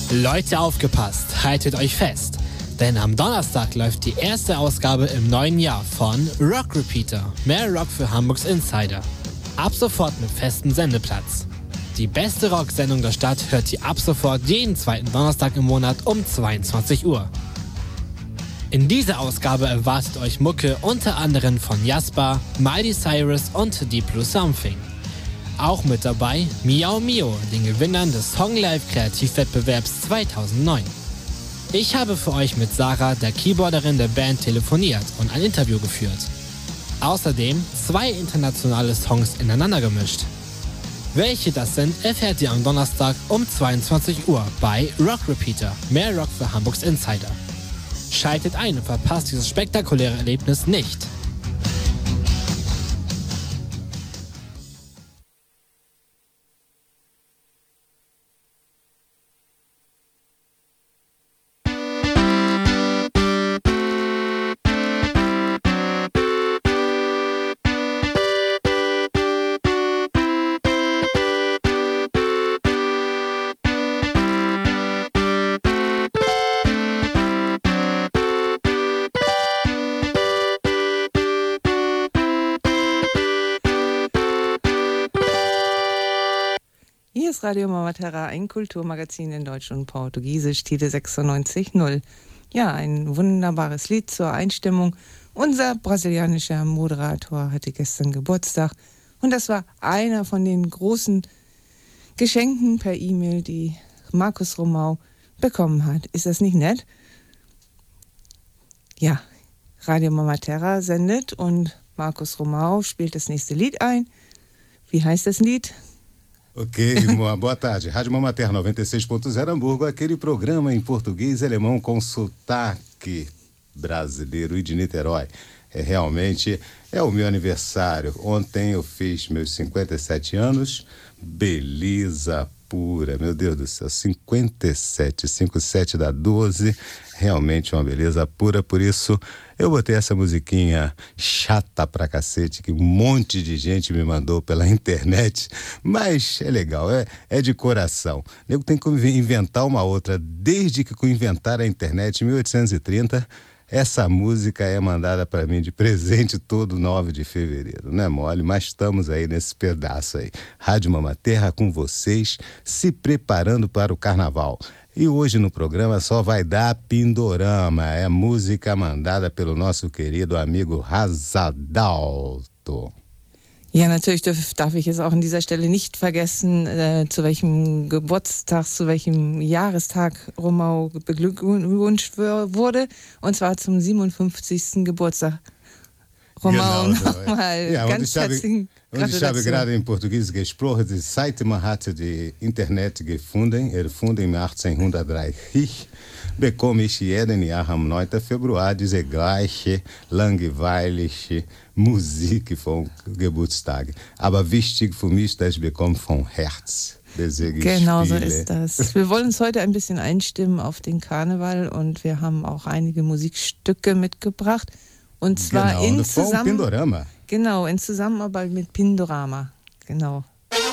Leute, aufgepasst, haltet euch fest. Denn am Donnerstag läuft die erste Ausgabe im neuen Jahr von Rock Repeater, mehr Rock für Hamburgs Insider. Ab sofort mit festem Sendeplatz. Die beste Rocksendung der Stadt hört ihr ab sofort jeden zweiten Donnerstag im Monat um 22 Uhr. In dieser Ausgabe erwartet euch Mucke unter anderem von Jasper, Miley Cyrus und Deep Blue Something. Auch mit dabei Miau Mio, den Gewinnern des Song Live Kreativwettbewerbs 2009. Ich habe für euch mit Sarah, der Keyboarderin der Band, telefoniert und ein Interview geführt. Außerdem 2 internationale Songs ineinander gemischt. Welche das sind, erfährt ihr am Donnerstag um 22 Uhr bei Rock Repeater, mehr Rock für Hamburgs Insider. Schaltet ein und verpasst dieses spektakuläre Erlebnis nicht. Hier ist Radio Mama Terra, ein Kulturmagazin in Deutsch und Portugiesisch, Tide 96.0. Ja, ein wunderbares Lied zur Einstimmung. Unser brasilianischer Moderator hatte gestern Geburtstag und das war einer von den großen Geschenken per E-Mail, die Markus Romau bekommen hat. Ist das nicht nett? Ja, Radio Mama Terra sendet und Markus Romau spielt das nächste Lied ein. Wie heißt das Lied? Ok, boa tarde. Rádio Mama Terra 96.0 Hamburgo, aquele programa em português e alemão com sotaque brasileiro e de Niterói. Realmente é o meu aniversário. Ontem eu fiz meus 57 anos. Beleza pura, meu Deus do céu, 57 dá 12, realmente uma beleza pura, por isso eu botei essa musiquinha chata pra cacete, que um monte de gente me mandou pela internet, mas é legal, é de coração. Nego tem que inventar uma outra, desde que inventaram a internet em 1830, essa música é mandada para mim de presente todo 9 de fevereiro. Não é mole, mas estamos aí nesse pedaço aí. Rádio Mama Terra com vocês, se preparando para o carnaval. E hoje no programa só vai dar Pindorama. É música mandada pelo nosso querido amigo Razadalto. Ja, natürlich darf ich es auch an dieser Stelle nicht vergessen, zu welchem Geburtstag, zu welchem Jahrestag Romau beglückwünscht wurde. Und zwar zum 57. Geburtstag. Romau, nochmal ganz herzlichen Gratulation. Und ich habe gerade in Portugies gesprochen, die Seite hat die Internet gefunden, erfunden im 1830. Bekomme ich jeden Jahr am 9. Februar diese gleiche langweilige Musik vom Geburtstag. Aber wichtig für mich, dass ich bekomme vom Herz. Genau so ist das. Wir wollen uns heute ein bisschen einstimmen auf den Karneval und wir haben auch einige Musikstücke mitgebracht. Und zwar in Zusammenarbeit mit Pindorama. Genau.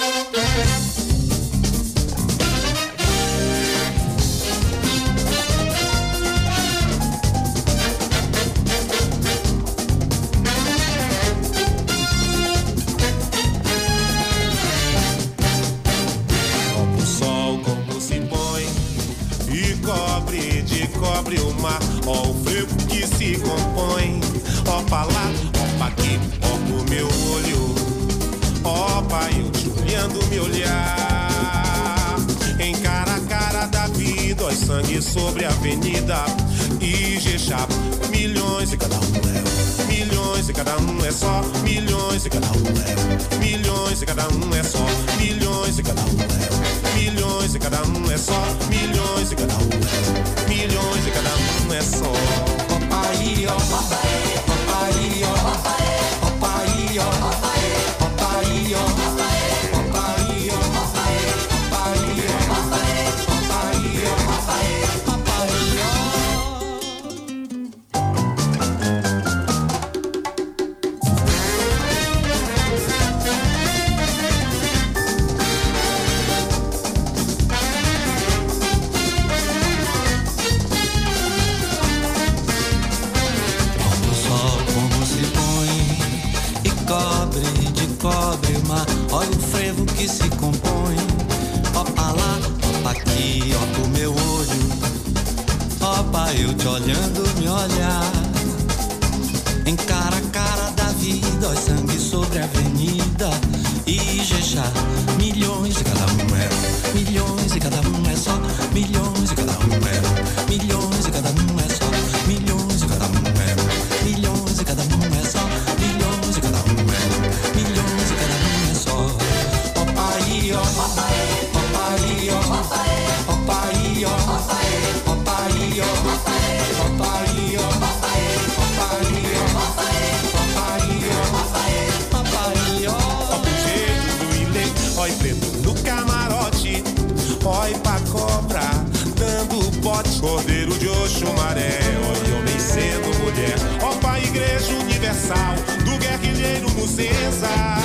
Cobre o mar, ó o frio que se compõe, ó pra lá, ó pra aqui, ó pro meu olho, ó pai, eu te olhando me olhar, em cara a cara da vida, ó sangue sobre a avenida, Ijexá, milhões e cada um é, milhões e cada um é só, milhões e cada um é, milhões e cada um é só, milhões e cada um é, milhões e cada um é só, milhões e cada um é. Milhões e cada um é só. Papai, ó, papai, papai, ó, papai, papai, ó, papai, papai, ó, papai, papai, ó, papai, papai, ó, papai, papai, ó, papai, papai, mar, olha o frevo que se compõe. Opa lá, opa aqui, opa o meu olho. Opa, eu te olhando, me olhar. Encara a cara da vida, ó, sangue sobre a avenida. Ijexá, milhões e cada um é. Milhões e cada um é só. Milhões e cada um é. Milhões e cada um é só. Milhões e cada um é. Milhões e cada um é só. Milhões e cada um é. Milhões e cada um é só. Opa aí, ó. Opa aí, ó. Opa aí, ó. Opa aí, ó. Opa aí, ó. Opa aí, ó. Oi, preto no camarote, oi pra cobra, dando bote, cordeiro de Oxumaré, oi homem sendo mulher, ó pra Igreja Universal, do guerrilheiro no César,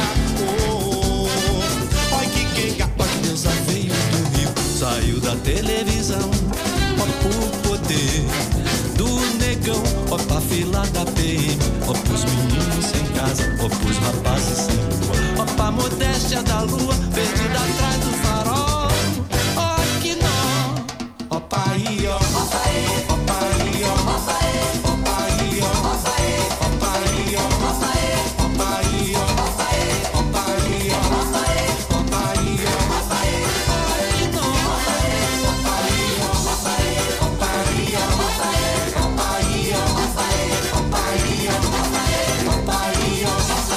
oi que quem ó que Deus veio do Rio, saiu da televisão, ó por poder do negão, ó pra fila da PM, ó pros meninos sem casa, ó pros rapazes sem rua, ó pra modéstia da lua, perdida atrás do farol, ó que nó, ó pra aí, ó, ó pra aí, ó, ó pra aí, ó, ó pra aí, ó, ó pra aí, ó, ó pra aí, ó, ó pra aí, ó, ó pra aí, ó, ó pra aí, ó, ó pra aí, ó, ó pra aí, ó que nó, ó pra aí, ó, ó pra aí, ó, ó pra aí, ó, ó pra aí, ó, ó pra aí, ó, ó pra aí, ó, ó pra aí, ó, ó pra aí, ó, ó pra aí, ó, ó pra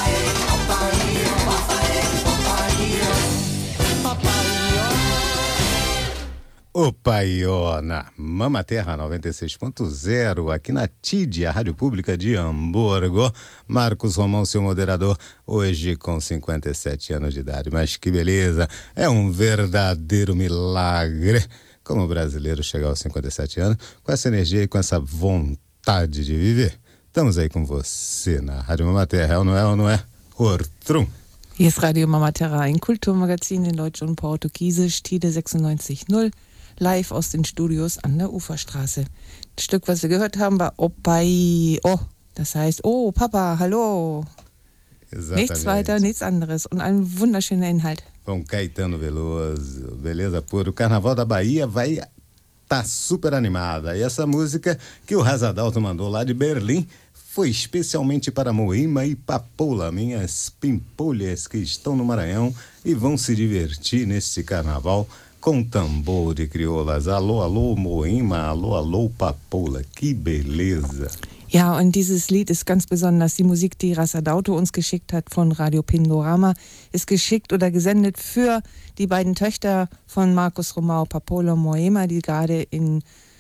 Opaió na Mama Terra 96.0, aqui na TID, a Rádio Pública de Hamburgo. Marcos Romão, seu moderador, hoje com 57 anos de idade. Mas que beleza, é um verdadeiro milagre como o brasileiro chegar aos 57 anos com essa energia e com essa vontade de viver. Estamos aí com você na Rádio Mama Terra, ou não é? Ortrum. Hier ist Radio Mama Terra, ein Kulturmagazin in Deutsch und Portugiesisch, TIDE 96.0, live aus den Studios an der Uferstraße. Das Stück, was wir gehört haben, war Opai, oh, das heißt, oh, Papa, hallo. Exatamente. Nichts weiter, nichts anderes und ein wunderschöner Inhalt. Com Caetano Veloso, beleza pura. O Carnaval da Bahia vai tá super animada. E essa música que o Razadalto mandou lá de Berlim foi especialmente para Moema e Papoula, minhas pimpolhas que estão no Maranhão e vão se divertir nesse carnaval com tambor de crioulas. Alô, alô, Moema, alô, alô, Papoula. Que beleza! Ja, und dieses Lied ist ganz besonders. Die Musik, die Razadalto uns geschickt hat von Radio Pindorama, ist geschickt oder gesendet für die beiden Töchter von Marcos Romão, Papoula und Moema, die gerade in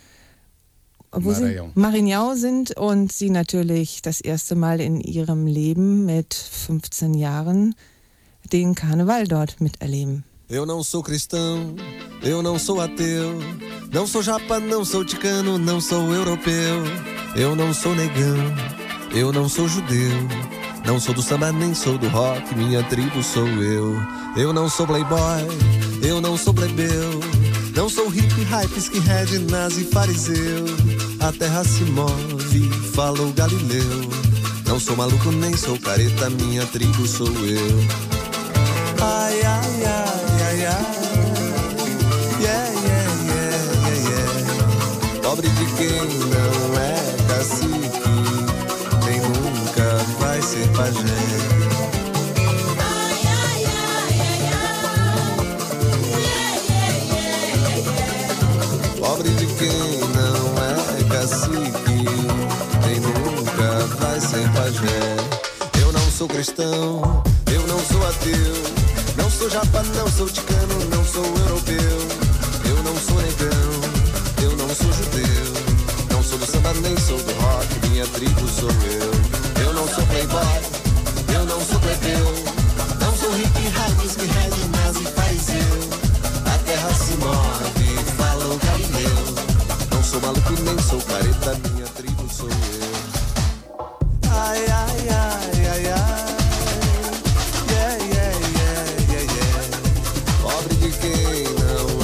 Maranhão sind und sie natürlich das erste Mal in ihrem Leben mit 15 Jahren den Karneval dort miterleben. Eu não sou cristão, eu não sou ateu, não sou japa, não sou ticano, não sou europeu. Eu não sou negão, eu não sou judeu, não sou do samba nem sou do rock, minha tribo sou eu. Eu não sou playboy, eu não sou plebeu, não sou hippie, hype, skinhead, nazi, fariseu. A terra se move, falou Galileu. Não sou maluco nem sou careta, minha tribo sou eu. Ai, ai, ai, ai, ai. Yeah, yeah, yeah, yeah, yeah. Pobre de quem não é cacique, nem nunca vai ser pajé. Ai, ai, ai, ai, ai. Yeah, yeah, yeah, yeah. Pobre de quem não é cacique, nem nunca vai ser pajé. Eu não sou cristão, eu não sou ateu, não sou japa, não sou ticano, não sou europeu. Eu não sou negão, eu não sou judeu, não sou do samba nem sou do rock, minha tribo sou eu. Eu não sou playboy, eu não sou plebeu, não sou hippie, hype, skinhead, nazi, fariseu. A terra se move, fala o Galileu. Não sou maluco nem sou careta, minha tribo sou eu. Ai, ai, ai, ai, ai. Yeah, yeah, yeah, yeah, yeah. Pobre de quem não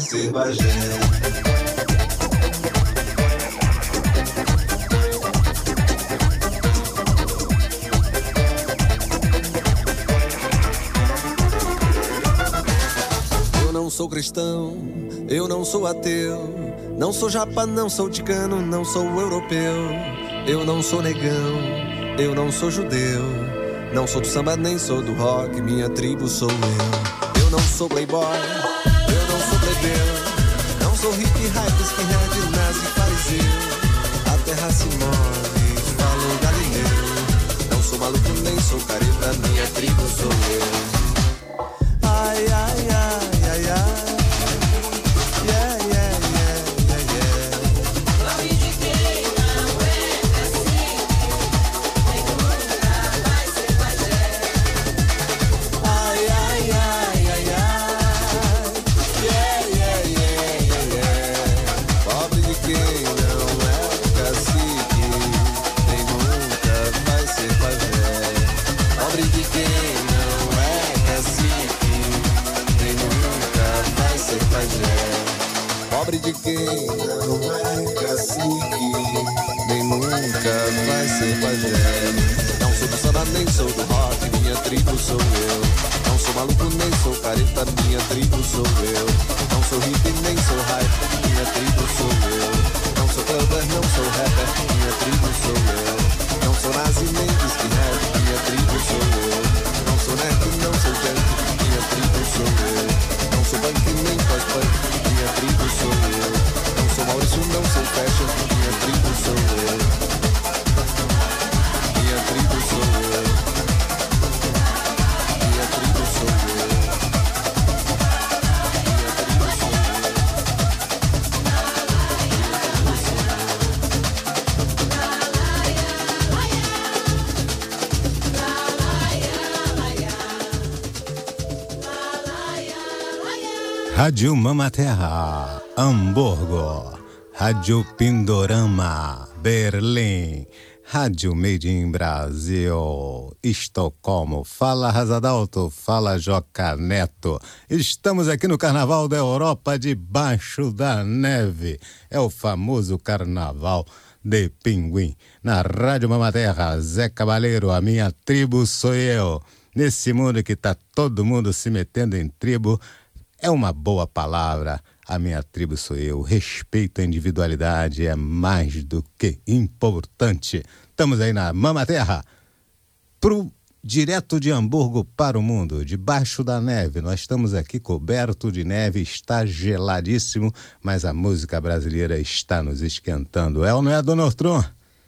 vai ser Bagé. Eu não sou cristão, eu não sou ateu, não sou japa, não sou ticano, não sou europeu. Eu não sou negão, eu não sou judeu, não sou do samba nem sou do rock, minha tribo sou eu. Eu não sou playboy, eu não sou plebeu, não sou hippie, hype, skinhead, nazi, fariseu. A terra se move, falou Galileu. Não sou maluco nem sou careta, minha tribo sou eu. Ai, ai, ai, ai, ai. Yeah, yeah, yeah, yeah, yeah. Nome de quem não é cacique, nem nunca vai ser pajé. Ai, ai, ai, ai, ai. Yeah, yeah, yeah, yeah, yeah. Pobre de quem não é cacique, nem nunca vai ser pajé. Pobre de quem não é cacique, nem nunca vai ser pajé. Pobre de quem não é cacique, nem nunca vai ser pajé. Não sou do samba, nem sou do rock, minha tribo sou eu. Não sou maluco, nem sou careta, minha tribo sou eu. Não sou hippie, nem sou hype, minha tribo sou eu. Não sou clubber, não sou rapper, minha tribo sou eu. Não sou nazi, nem skinhead, minha tribo sou eu. Não sou nerd, não sou junk, minha tribo sou eu. Não sou punk, nem pós-punk, minha tribo sou eu. Não sou Maurício, não sou fashion, minha tribo sou eu. Minha tribo sou eu. Minha tribo sou eu. Minha tribo sou eu. Rádio Mamaterra, Hamburgo. Rádio Pindorama, Berlim. Rádio Made in Brasil, Estocolmo. Fala Razadalto, fala Joca Neto. Estamos aqui no Carnaval da Europa, debaixo da neve. É o famoso Carnaval de Pinguim. Na Rádio Mamaterra, Zé Cabaleiro, a minha tribo sou eu. Nesse mundo que tá todo mundo se metendo em tribo, é uma boa palavra. A minha tribo sou eu. Respeito à individualidade é mais do que importante. Estamos aí na Mamaterra, direto de Hamburgo para o mundo, debaixo da neve. Nós estamos aqui coberto de neve, está geladíssimo, mas a música brasileira está nos esquentando. É ou não é, Dona Ortron?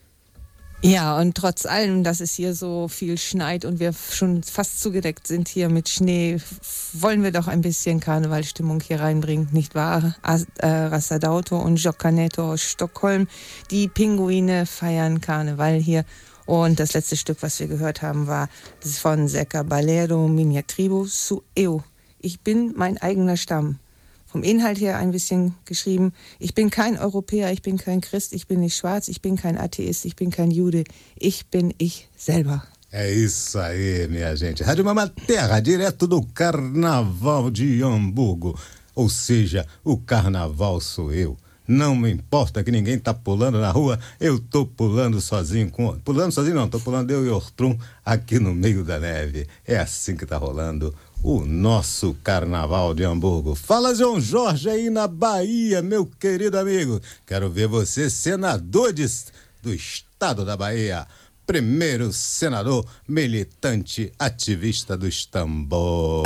Ja, und trotz allem, dass es hier so viel schneit und wir schon fast zugedeckt sind hier mit Schnee, wollen wir doch ein bisschen Karnevalstimmung hier reinbringen, nicht wahr? Razadauto und Joca Neto aus Stockholm, die Pinguine feiern Karneval hier. Und das letzte Stück, was wir gehört haben, war das von Zé Cabaleiro, Minha Tribo sou eu. Ich bin mein eigener Stamm. Vom Inhalt her ein bisschen geschrieben, ich bin kein Europäer, ich bin kein Christ, ich bin nicht schwarz, ich bin kein Atheist, ich bin kein Jude, ich bin ich selber. É isso aí, minha gente. Rádio Mamaterra, direto do Carnaval de Hamburgo. Ou seja, o Carnaval sou eu. Não me importa que ninguém tá pulando na rua, eu tô pulando sozinho. Pulando sozinho não, tô pulando eu e Ortrum aqui no meio da neve. É assim que tá rolando o nosso Carnaval de Hamburgo. Fala, João Jorge, aí na Bahia, meu querido amigo. Quero ver você, senador do estado da Bahia. Primeiro senador, militante, ativista dos tambores.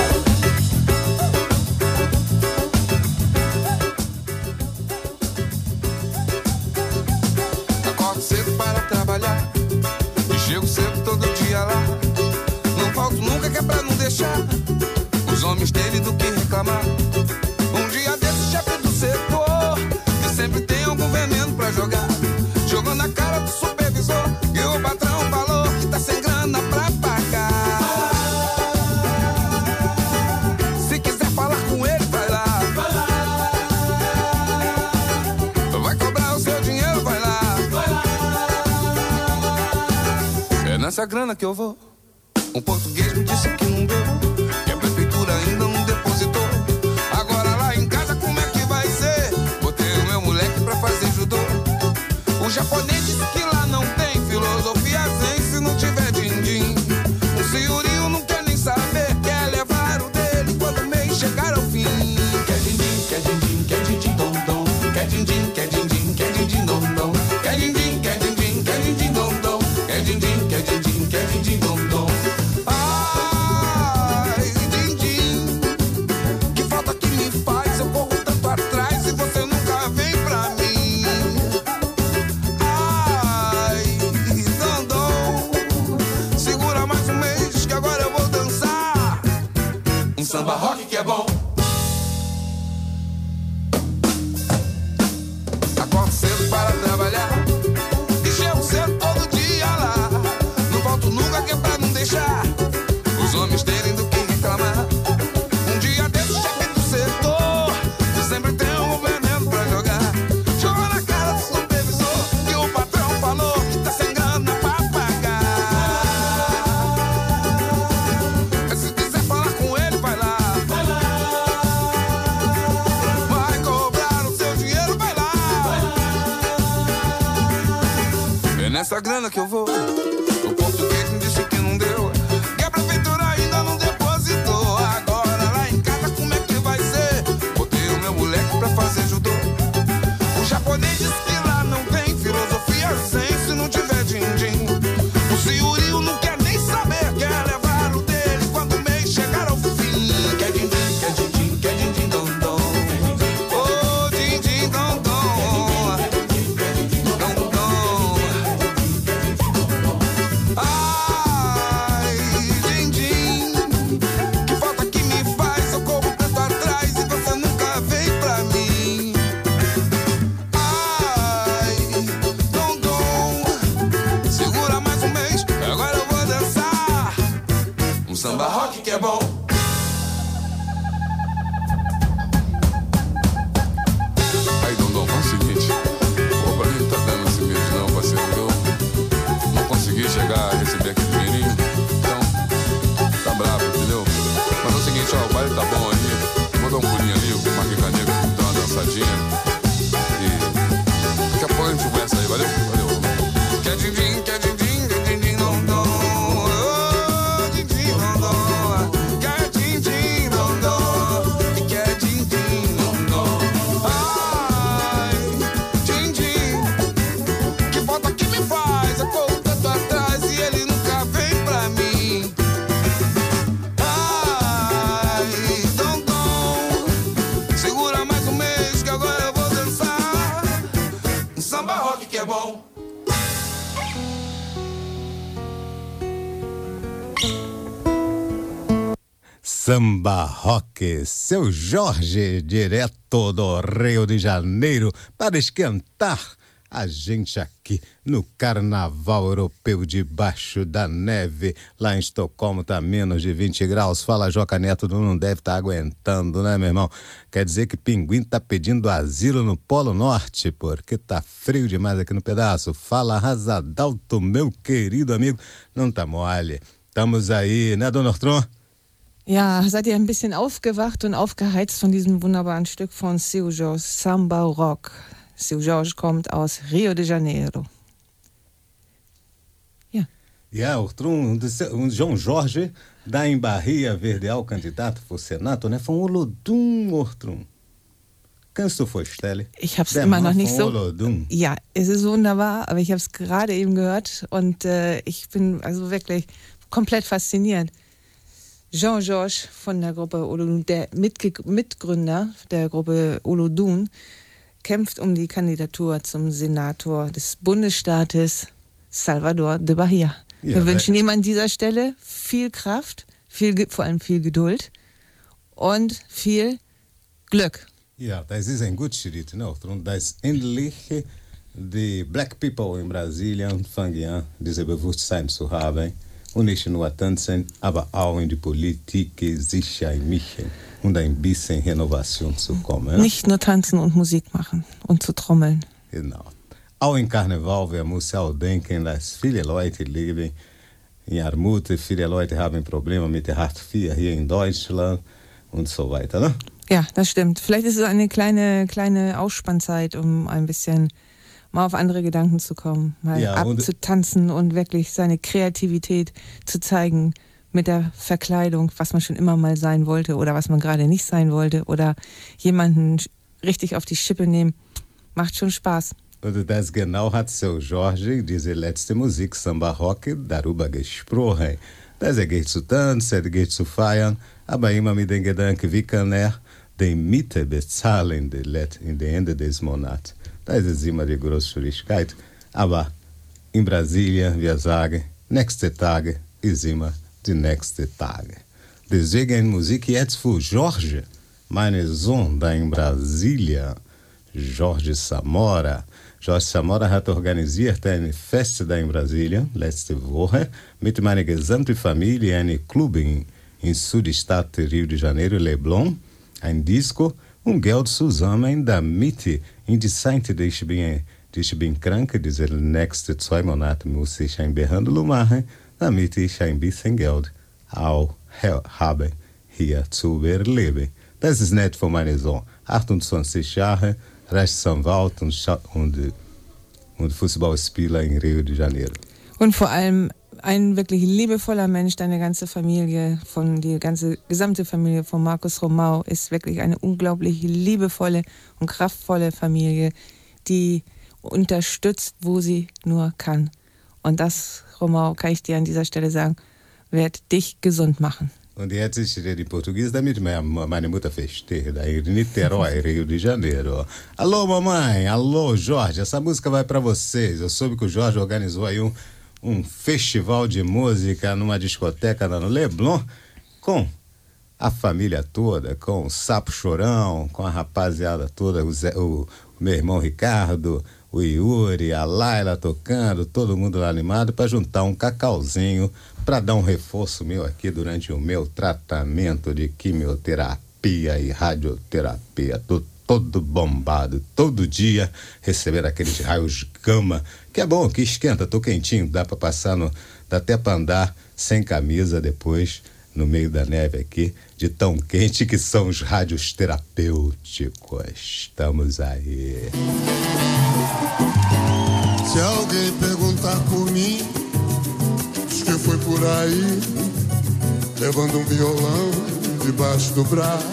Acordo cedo para trabalhar e chego cedo todo dia lá. Não falto nunca que é pra não deixar os homens terem do que reclamar. Um dia desse chefe do setor que sempre tem algum veneno pra jogar, jogou na cara do supervisor e o patrão falou que tá sem grana pra pagar. Se quiser falar com ele, vai lá. Vai cobrar o seu dinheiro, vai lá. É nessa grana que eu vou. Um português me disse que não deu, que a prefeitura ainda não depositou. Agora lá em casa como é que japonês disse que lá não tem filosofia zen se não tiver din-din. O senhorio não quer nem saber, quer levar o dele quando o mês chegar ao fim. Quer din-din, quer din-din, quer din-din, dom-dom. Quer din-din, quer din-din, quer din-din, dom-dom. Quer din-din, quer din-din, quer din-din, dom-dom. Quer din-din, quer din-din, quer din-din, dom-dom. Ai, din-din, que falta que me faz, eu corro tanto atrás e você nunca vem pra mim. Ai, dom-dom, segura mais um mês que agora eu vou dançar um samba rock que é bom. Acordo cedo para trabalhar e chego cedo todo dia lá. Não volto nunca que é pra não deixar os homens terem do que reclamar. Um dia desse chefe do setor que sempre tem um veneno pra jogar. Jogou na cara do supervisor que o patrão falou que tá sem grana pra pagar. Mas se quiser falar com ele, vai lá. Vai cobrar o seu dinheiro, vai lá. É nessa grana que eu vou. O português me disse que não deu, que a prefeitura ainda não depositou. Agora lá em casa como é que vai ser? Botei o meu moleque pra fazer judô. O japonês disse que lá não tem filosofia zen se não tiver din-din. O senhorio não quer nem saber, quer levar o dele quando o mês chegar ao fim. Quer din-din, quer din-din, quer din-din, dom-dom. Oh, din-din, dom-dom. Dom-dom. Ai, din-din, que falta que me faz, eu corro tanto atrás e você nunca vem pra mim. Ai, dom-dom, segura mais um mês, agora eu vou dançar um samba rock que é bom. Aí, dom-dom, faz o seguinte, pô, pra mim não tá dando esse mês não, parceiro, eu não consegui chegar a receber aquele dinheirinho, então tá bravo, entendeu? Mas é o seguinte, ó, o baile tá bom ali, vou dar um pulinho ali, o Marquinhos Caneco dá uma dançadinha e daqui a pouco a gente conversa aí, valeu? Valeu. Quer din-din, quer din-din, quer din-din, dom-dom. Oh, din-din, dom-dom. Quer din-din, dom-dom. E quer din-din, dom-dom. Ai, din-din, que falta que me faz, eu corro tanto atrás e ele nunca vem pra mim. Ai, dom-dom, segura mais um mês que agora eu vou dançar um samba rock que é bom. Samba Rock, seu Jorge, direto do Rio de Janeiro, para esquentar a gente aqui no Carnaval Europeu debaixo da neve. Lá em Estocolmo tá menos de 20 graus. Fala, Joca Neto, não deve estar aguentando, né, meu irmão? Quer dizer que pinguim tá pedindo asilo no Polo Norte, porque tá frio demais aqui no pedaço. Fala, Razadalto, meu querido amigo, não tá mole. Estamos aí, né, Dona Ortron? Ja, seid ihr ein bisschen aufgewacht und aufgeheizt von diesem wunderbaren Stück von Seu Jorge, Samba Rock. Seu Jorge kommt aus Rio de Janeiro. Yeah, Ortron, João Jorge da Embarria Verdeal, candidato für Senato, ne? Von Olodum, Ortron. Kennst du vorstellen? Ich habe es immer noch nicht so. Olodum. Ja, es ist wunderbar, aber ich habe es gerade eben gehört und ich bin also wirklich komplett fasziniert. Jean Georges von der Gruppe Olodum, der Mitgründer der Gruppe Olodum, kämpft um die Kandidatur zum Senator des Bundesstaates Salvador de Bahia. Ja, Wir wünschen ihm an dieser Stelle viel Kraft, vor allem viel Geduld und viel Glück. Ja, das ist ein guter Schritt, ne? Und das endlich die Black People in Brasilien fangen diese Bewusstsein zu haben und nicht nur tanzen, aber auch in die Politik sich einmischen und ein bisschen Renovation zu kommen. Nicht nur tanzen und Musik machen und zu trommeln. Genau. Auch im Karneval, wir müssen auch denken, dass viele Leute leben in Armut, viele Leute haben Probleme mit der Hartz IV hier in Deutschland und so weiter, ne? Ja, das stimmt. Vielleicht ist es eine kleine Ausspannzeit, um ein bisschen mal auf andere Gedanken zu kommen, mal Ja, abzutanzen und wirklich seine Kreativität zu zeigen mit der Verkleidung, was man schon immer mal sein wollte oder was man gerade nicht sein wollte oder jemanden richtig auf die Schippe nehmen. Macht schon Spaß. Und das genau hat Seu Jorge, diese letzte Musik, Samba Rock, darüber gesprochen. Das geht zu tanzen, geht zu feiern, aber immer mit dem Gedanken, wie kann den Miete bezahlen in den Ende des Monats. Das ist immer die Großschwierigkeit. Aber in Brasilien, wir sagen, nächste Tage ist immer die nächste Tage. Deswegen Musik jetzt für Jorge, meine Sohn da in Brasília, Jorge Samora. Jorge Samora hat organisiert eine Feste da in Brasília, letzte Woche, mit meiner gesamten Familie, einem Club in Südstadt Rio de Janeiro, Leblon, ein Disco, Geld zusammen, damit in die Zeit, die ich bin krank, diese nächsten 2 Monate muss ich eine Behandlung machen, damit ich ein bisschen Geld auch habe, hier zu überleben. Das ist nett für meinen Sohn. 28 Jahre, Rechtsanwalt und Fußballspieler in Rio de Janeiro. Und vor allem ein wirklich liebevoller Mensch, deine ganze Familie, die gesamte Familie von Marcos Romão ist wirklich eine unglaublich liebevolle und kraftvolle Familie, die unterstützt, wo sie nur kann. Und das, Romão, kann ich dir an dieser Stelle sagen, wird dich gesund machen. Und jetzt ich rede Português, damit meine Mutter versteht, da em Niterói, Rio de Janeiro. Alô, mamãe, alô, Jorge, essa música vai para vocês. Eu soube que o Jorge organizou aí um festival de música numa discoteca no Leblon, com a família toda, com o Sapo Chorão, com a rapaziada toda, o meu irmão Ricardo, o Yuri, a Laila tocando, todo mundo lá animado para juntar um cacauzinho para dar um reforço meu aqui durante o meu tratamento de quimioterapia e radioterapia. Tô todo bombado, todo dia receber aqueles raios gama, que é bom, que esquenta, tô quentinho, dá até para andar sem camisa depois no meio da neve aqui, de tão quente que são os rádios terapêuticos. Estamos aí. Se alguém perguntar por mim, diz que fui por aí, levando um violão debaixo do braço.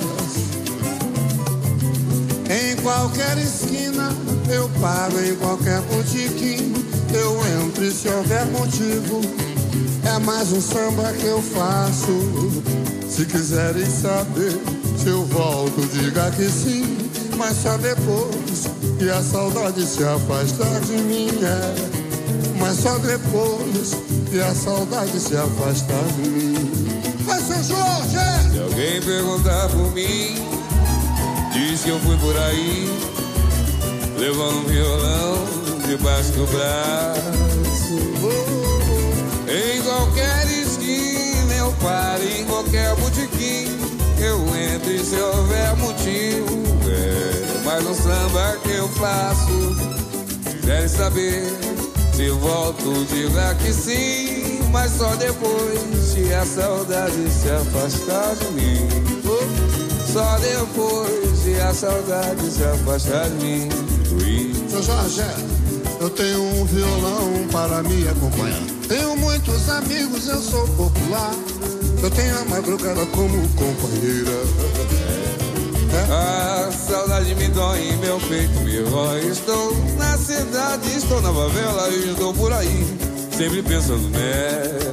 Em qualquer esquina eu paro, em qualquer botiquim eu entro e se houver motivo é mais um samba que eu faço. Se quiserem saber se eu volto, diga que sim, mas só depois que a saudade se afastar de mim, mas só depois que a saudade se afastar de mim. Vai, seu Jorge! Se alguém perguntar por mim, diz que eu fui por aí, levando um violão debaixo do braço. Em qualquer esquina eu paro, em qualquer botiquim eu entro e se houver motivo é mais um samba que eu faço. Se quiserem saber se eu volto, diga que sim, mas só depois se a saudade se afastar de mim. Só depois se a saudade se afastar de mim. Seu Jorge, eu tenho um violão para me acompanhar. Tenho muitos amigos, eu sou popular. Eu tenho a madrugada como companheira. A saudade me dói em meu peito, me rói. Estou na cidade, estou na favela e estou por aí, sempre pensando nela.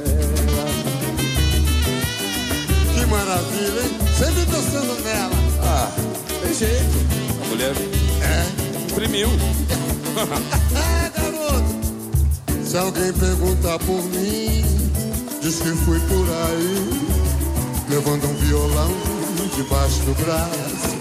Que maravilha, hein? Sempre pensando nela. Ah, tem jeito. A mulher imprimiu. Garoto. Se alguém perguntar por mim, diz que fui por aí, levando um violão debaixo do braço.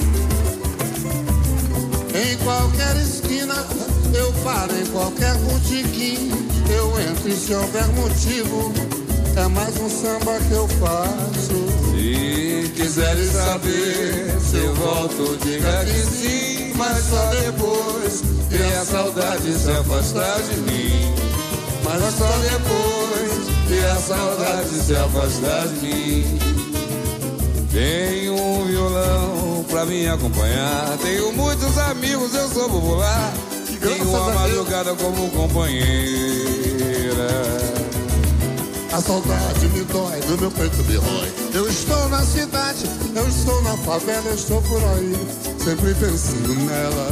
Em qualquer esquina eu paro, em qualquer botiquim eu entro e se houver motivo é mais um samba que eu faço. Se quiserem saber se eu volto, diga que sim, mas só depois que a saudade se afastar de mim. Mas só depois que a saudade se afastar de mim. Tenho um violão pra me acompanhar, tenho muitos amigos, eu sou popular. Tenho uma madrugada como companheira. A saudade me dói, do meu peito me rói. Eu estou na cidade, eu estou na favela, eu estou por aí, sempre pensando nela.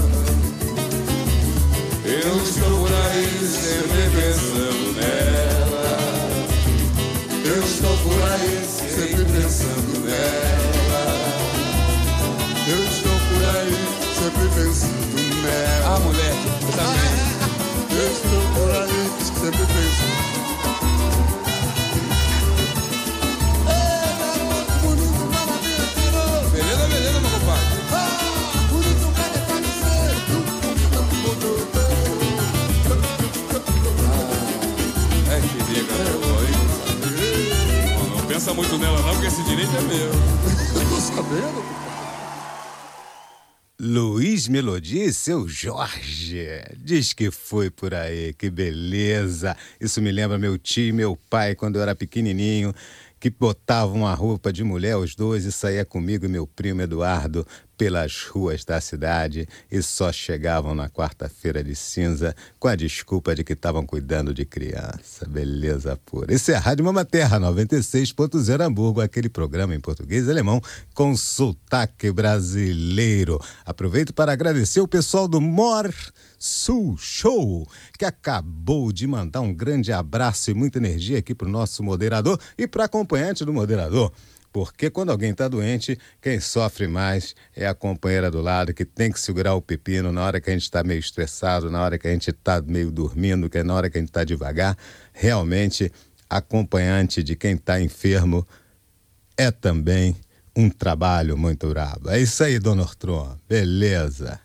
Eu estou por aí, sempre pensando nela. Eu estou por aí, sempre pensando nela. Eu estou por aí, sempre pensando nela. Ah, mulher, também. Eu estou por aí, sempre pensando. Beleza, beleza, meu compadre. É que diga, não pensa muito nela não, porque esse direito é meu. Eu tô sabendo. Luiz Melodia e seu Jorge. Diz que foi por aí, que beleza. Isso me lembra meu tio e meu pai quando eu era pequenininho, que botavam uma roupa de mulher os dois e saía comigo e meu primo Eduardo pelas ruas da cidade e só chegavam na quarta-feira de cinza com a desculpa de que estavam cuidando de criança. Beleza pura. Isso é a Rádio Mama Terra 96.0 Hamburgo, aquele programa em português e alemão com sotaque brasileiro. Aproveito para agradecer o pessoal do Mor Sul Show, que acabou de mandar um grande abraço e muita energia aqui para o nosso moderador e para acompanhante do moderador. Porque quando alguém está doente, quem sofre mais é a companheira do lado, que tem que segurar o pepino na hora que a gente está meio estressado, na hora que a gente está meio dormindo, que é na hora que a gente está devagar. Realmente, acompanhante de quem está enfermo é também um trabalho muito brabo. É isso aí, Dona Ortron. Beleza.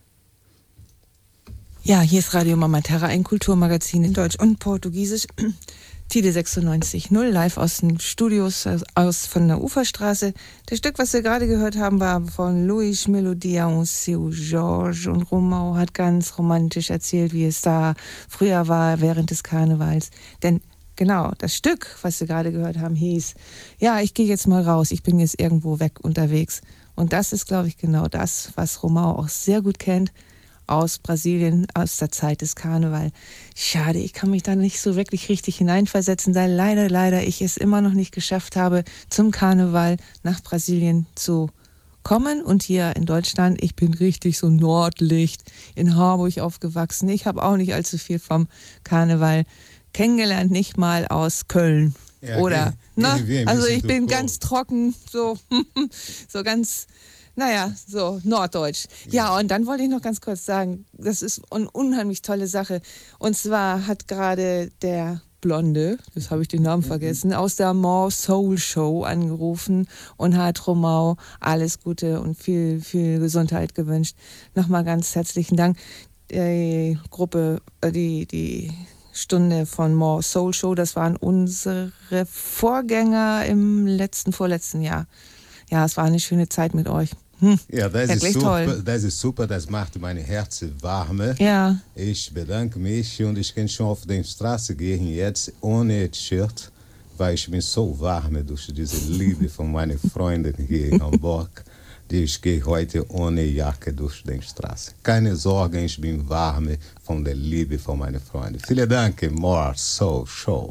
Ja, hier ist Radio Mama Terra, ein Kulturmagazin in Deutsch und Portugiesisch. Tide 96.0, live aus den Studios von der Uferstraße. Das Stück, was wir gerade gehört haben, war von Luis Melodia und seu Jorge. Und Romau hat ganz romantisch erzählt, wie es da früher war, während des Karnevals. Denn genau, das Stück, was wir gerade gehört haben, hieß, ja, ich gehe jetzt mal raus, ich bin jetzt irgendwo weg unterwegs. Und das ist, glaube ich, genau das, was Romau auch sehr gut kennt. Aus Brasilien, aus der Zeit des Karneval. Schade, ich kann mich da nicht so wirklich richtig hineinversetzen, da leider ich es immer noch nicht geschafft habe, zum Karneval nach Brasilien zu kommen. Und hier in Deutschland, ich bin richtig so Nordlicht, in Harburg aufgewachsen. Ich habe auch nicht allzu viel vom Karneval kennengelernt, nicht mal aus Köln. Ja, oder, also ich bin ganz trocken, so ganz... Naja, so norddeutsch. Ja, und dann wollte ich noch ganz kurz sagen, das ist eine unheimlich tolle Sache. Und zwar hat gerade der Blonde, das habe ich den Namen vergessen, aus der More Soul Show angerufen und hat Romau alles Gute und viel Gesundheit gewünscht. Nochmal ganz herzlichen Dank. Die Gruppe, die Stunde von More Soul Show, das waren unsere Vorgänger im vorletzten Jahr. Ja, es war eine schöne Zeit mit euch. Ja, das ist super, das macht mein Herz warm. Ja. Ich bedanke mich und ich kann schon auf die Straße gehen jetzt ohne T-Shirt, weil ich bin so warm durch diese Liebe von meinen Freunden hier in Hamburg. Ich gehe heute ohne Jacke durch die Straße. Keine Sorge, ich bin warm von der Liebe von meinen Freunden. Vielen Dank, More Soul Show.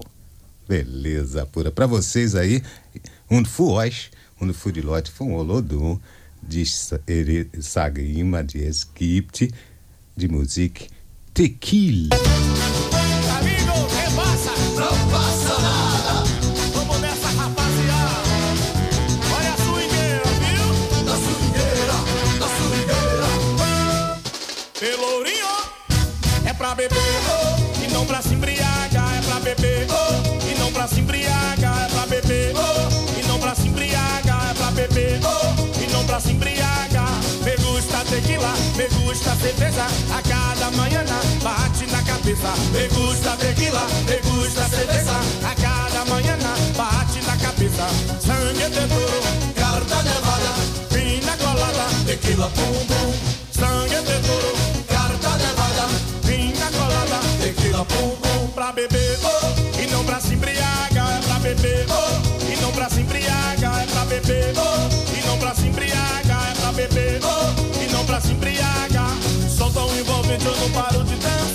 Beleza pura. Para vocês aí, und für euch und für die Leute von Olodum, die sage immer, die es gibt, die Musik Tequila. Amigo, que passa? Não passa nada. Vamos nessa, rapaziada. Olha a swingueira, viu? Na swingueira. Pelourinho, é pra beber, e não pra se embriagar. É pra beber, e não pra se embriagar. É pra beber, e não pra se embriagar. É pra beber, e não pra se embriagar. Me gusta tequila, me gusta cerveja. A cada manhã bate na cabeça. Me gusta tequila, me gusta cerveja. A cada manhã bate na cabeça. Sangue de touro, carta nevada, pina colada, tequila pum pum. Sangue de touro, carta nevada, pina colada, tequila pum pum. Pra beber, e não pra se embriagar. É pra beber, e não pra se embriagar. É pra beber, e não pra se embriagar. É pra beber, e não pra se embriagar. Sou tão envolvente, eu não paro de dançar.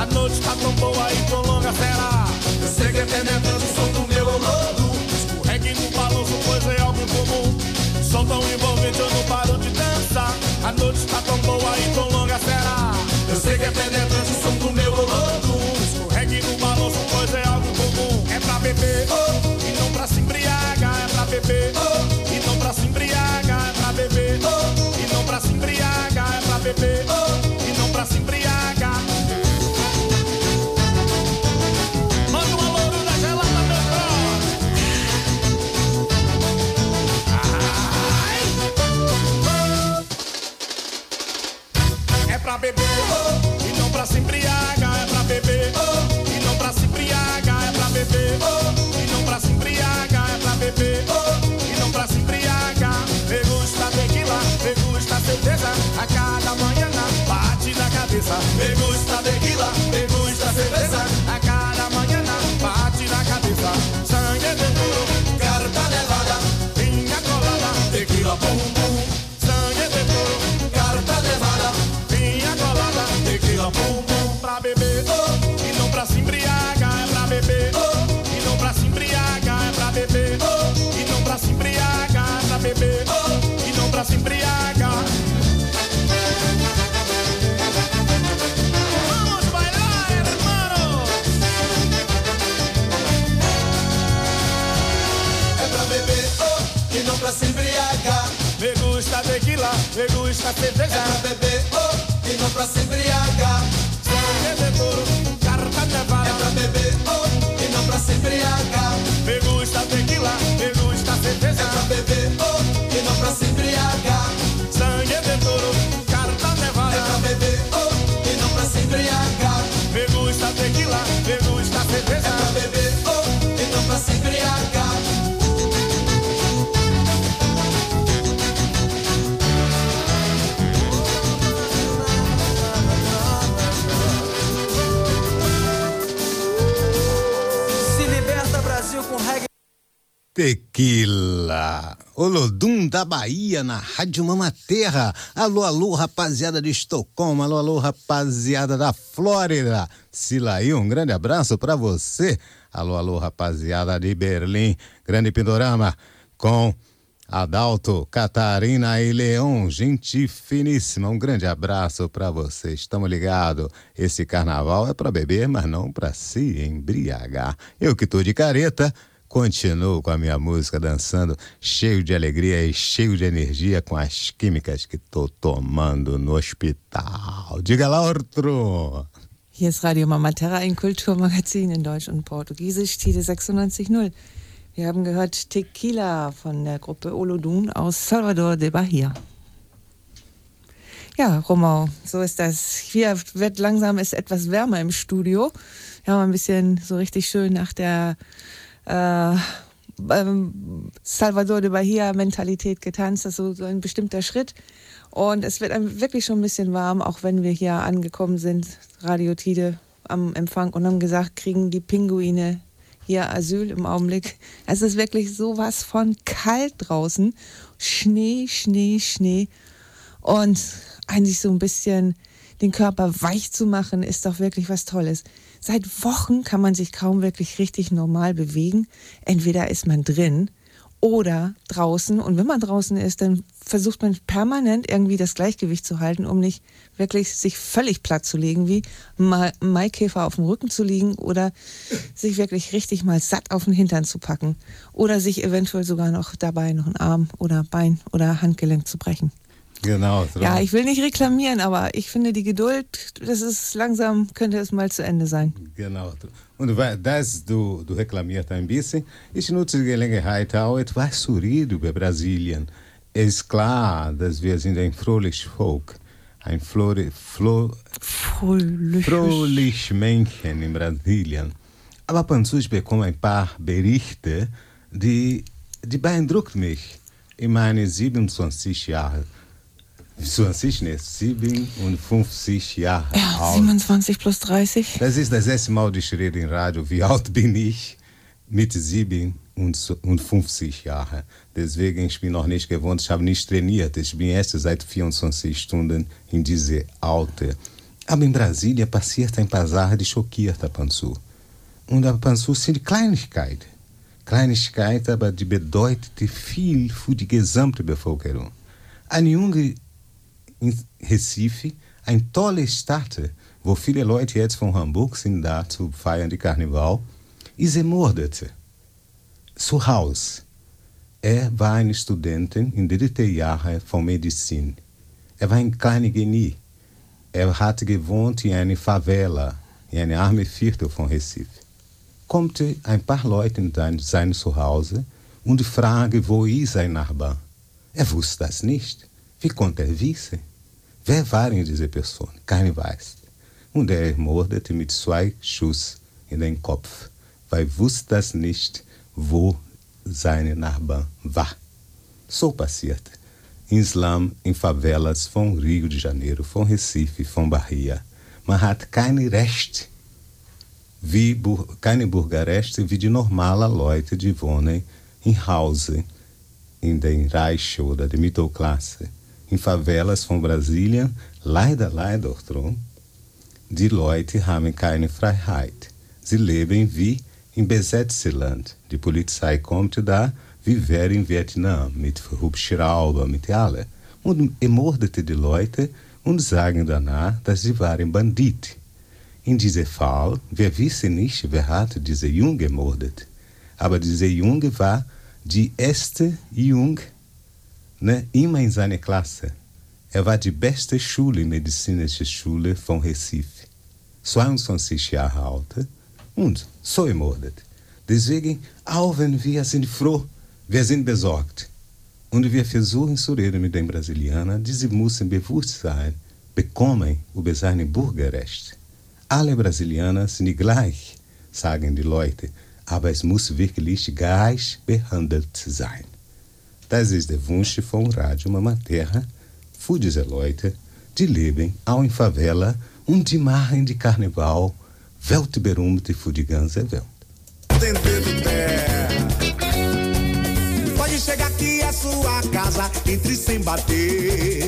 A noite tá tão boa e tão longa, será? Eu sei que é penetrante o som do meu lodo. Escorregue no balanço, pois é algo comum. Som tão envolvente, eu não paro de dançar. A noite tá tão boa e tão longa, será? Eu sei que é penetrante o som do meu lodo. Escorregue no balanço, pois é algo comum. É pra beber, oh, e não pra se embriagar. É pra beber, oh, e não pra se embriagar. É pra beber, oh, e não pra se embriagar. É pra beber, oh, e não pra se embriagar. Manda um alô da gelada, meu brother. É pra beber, oh, e não pra se embriagar. É pra beber, oh, e não pra se embriagar. É pra beber, oh, e não pra se embriagar. É pra beber, oh, e não pra se embriagar. Me gusta tequila, me gusta cerveja. A cada manhã bate na cabeça. Me gusta tequila, me gusta cerveja. A cada manhã bate na cabeça. Sangue de puro, carta levada, pinga colada, tequila bum bum. Sangue de puro, carta levada, pinga colada, tequila bum bum. Pra beber, oh, e não pra se embriagar. É pra beber, oh, e não pra se embriagar. É pra beber, oh, e não pra se embriagar. É pra beber, oh, e não pra se embriagar. Vamos bailar, hermano! É pra beber, oh, e não pra se embriagar. Me gusta tequila, me gusta cerveja. É pra beber, oh, e não pra se embriagar. Sangue de puro, carta nevada. É pra beber, oh, e não pra se embriagar. Me gusta tequila, me gusta cerveja. É pra beber, oh, e não pra se embriagar. Sangue de puro, carta nevada. É pra beber, oh, e não pra se embriagar. Me gusta tequila, me gusta cerveja. É pra beber, oh, e não pra se embriagar. Se liberta, Brasil, com reggae. Tequila, Olodum da Bahia na Rádio Mamaterra. Alô, alô, rapaziada de Estocolmo, alô, alô, rapaziada da Flórida. Silaí, um grande abraço pra você. Alô, alô, rapaziada de Berlim, Grande Pindorama, com Adalto, Catarina e Leão, gente finíssima, um grande abraço pra vocês. Estamos ligados, esse carnaval é pra beber, mas não pra se embriagar. Eu que tô de careta, continuo com a minha música dançando, cheio de alegria e cheio de energia com as químicas que tô tomando no hospital. Diga lá, outro. Hier ist Radio Mamaterra, ein Kulturmagazin in Deutsch und Portugiesisch, Tide 96.0. Wir haben gehört Tequila von der Gruppe Olodum aus Salvador de Bahia. Ja, Romau, so ist das. Hier wird langsam es etwas wärmer im Studio. Wir haben ein bisschen so richtig schön nach der Salvador de Bahia Mentalität getanzt. Das ist so ein bestimmter Schritt. Und es wird einem wirklich schon ein bisschen warm, auch wenn wir hier angekommen sind, Radio Tide am Empfang, und haben gesagt, kriegen die Pinguine hier Asyl im Augenblick. Es ist wirklich sowas von kalt draußen. Schnee, Schnee, Schnee. Und eigentlich so ein bisschen den Körper weich zu machen, ist doch wirklich was Tolles. Seit Wochen kann man sich kaum wirklich richtig normal bewegen. Entweder ist man drin oder draußen. Und wenn man draußen ist, dann versucht man permanent irgendwie das Gleichgewicht zu halten, um nicht wirklich sich völlig platt zu legen, wie ein Maikäfer auf dem Rücken zu liegen oder sich wirklich richtig mal satt auf den Hintern zu packen oder sich eventuell sogar noch dabei noch einen Arm oder Bein oder Handgelenk zu brechen. Genau. Ja, ich will nicht reklamieren, aber ich finde die Geduld, das ist langsam, könnte es mal zu Ende sein. Genau. Und das du reklamierst ein bisschen. Ich nutze die Gelegenheit auch etwas zu reden über Brasilien. Es ist klar, dass wir sind ein fröhliches Volk, ein fröhlich Menschen in Brasilien. Aber ab und zu bekomme ich ein paar Berichte, die beeindrucken mich in meine 27 Jahre. 57 Jahre alt. 27 plus 30. Das ist das erste Mal, ich rede im Radio. Wie alt bin ich? Mit 57 Jahren. Deswegen, ich bin noch nicht gewohnt, ich habe nicht trainiert. Ich bin erst seit 24 Stunden in diesem Alter. Aber in Brasília passiert ein paar Sachen, die schockiert ab und zu. Und ab und zu sind Kleinigkeiten. Kleinigkeit, aber die bedeutet viel für die gesamte Bevölkerung. Ein Junge in Recife, eine tolle Stadt, wo viele Leute jetzt von Hamburg sind da zu feiern die Karneval, ist ermordet. Zu Hause. War eine Studentin in 3. Jahre von Medizin. War ein kleiner Genie. Hat gewohnt in einer favela, in einem armen Viertel von Recife. Kommt ein paar Leute in sein Zuhause und fragen, wo ist sein Nachbar. Wusste das nicht. Wie konnte wissen? Wer waren diese Personen? Keiner weiß. Und ermordete mit 2 Schuss in den Kopf, weil wusste das nicht, wo seine Nachbar war. So passiert. Em slum, em favelas von Rio de Janeiro, von Recife, von Bahia. Man hat keine Recht, keine Bürgerrechte wie die normalen Leute, die wohnen em Hause, in den Reich oder der Mittelklasse. Em favelas von Brasília, leider, drum, die Leute haben keine Freiheit. Sie leben wie in besetztes Land. Die Polizei kommt da, viver in Vietnam, mit Hubschrauber, mit alle. Und ermordete die Leute und sagen danach, dass sie waren Banditen. In diesem Fall, wir wissen nicht, wer hat diese Junge ermordet. Aber diese Junge war die erste Junge, immer in seiner Klasse. War die beste Schule, medizinische Schule von Recife. 22 Jahre alt und so ermordet. Deswegen, auch wenn wir sind froh, wir sind besorgt. Und wir versuchen zu reden mit den Brasilianern, diese müssen bewusst sein, bekommen über seine Bürgerrechte. Alle Brasilianer sind gleich, sagen die Leute, aber es muss wirklich gleich behandelt sein. Das ist der Wunsch von Rádio Mama Terra für diese Leute, die leben auch in favela und die machen die Karneval weltberühmt für die ganze Welt. Pode chegar aqui é sua casa, entre sem bater.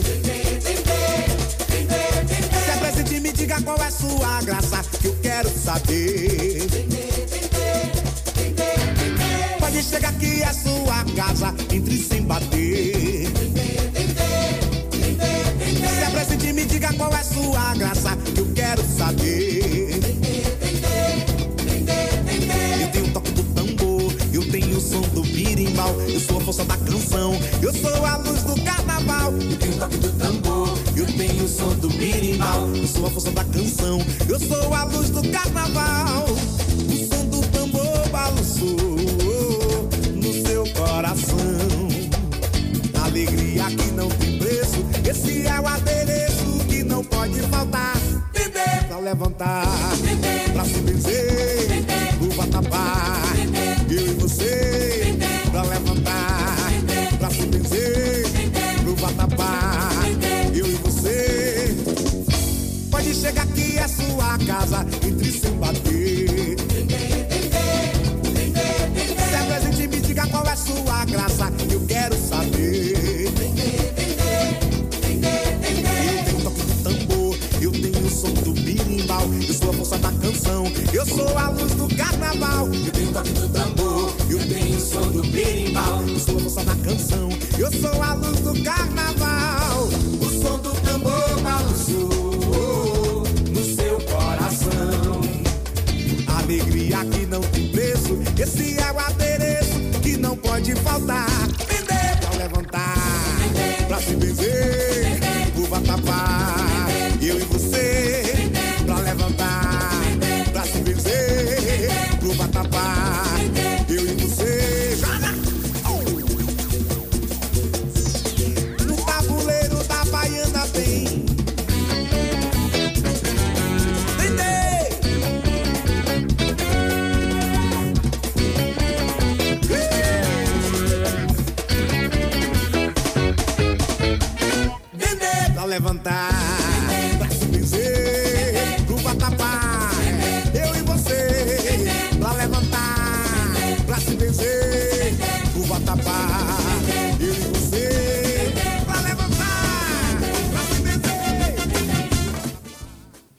Se apresente e me diga qual é sua graça, que eu quero saber. Pode chegar aqui é sua casa, entre sem bater. Se apresente e me diga qual é sua graça, que eu quero saber. Eu tenho o toque do tambor, eu tenho o som do birimbau, eu sou a força da canção, eu sou a luz do carnaval. Eu tenho o toque do tambor, eu tenho o som do birimbau, eu sou a força da canção, eu sou a luz do carnaval. O som do tambor balançou no seu coração. Alegria que não tem preço, esse é o adereço que não pode faltar. Pra levantar, pra se benzer, pro vatapá. Eu e você, pra levantar, pra se benzer, pro vatapá. Eu e você. Pode chegar aqui é sua casa, entre sem bater. Se apresente e me diga qual é sua graça, eu quero saber. Eu tenho o som do birimbau, eu sou a força da canção, eu sou a luz do carnaval. Eu tenho o toque do tambor, eu tenho o som do birimbau, eu sou a força da canção, eu sou a luz do carnaval. O som do tambor balançou no seu coração. Alegria que não tem preço, esse é o adereço que não pode faltar. Pra levantar, pra se benzer, pro vatapá. Eu e você, pra levantar, pra se benzer, pro vatapá. Eu e você, joga! No tabuleiro da baiana tem. Pra levantar, pra se benzer, pro vatapá. Eu e você, pra levantar, pra se benzer, pro vatapá. Eu e você, pra levantar, pra se benzer.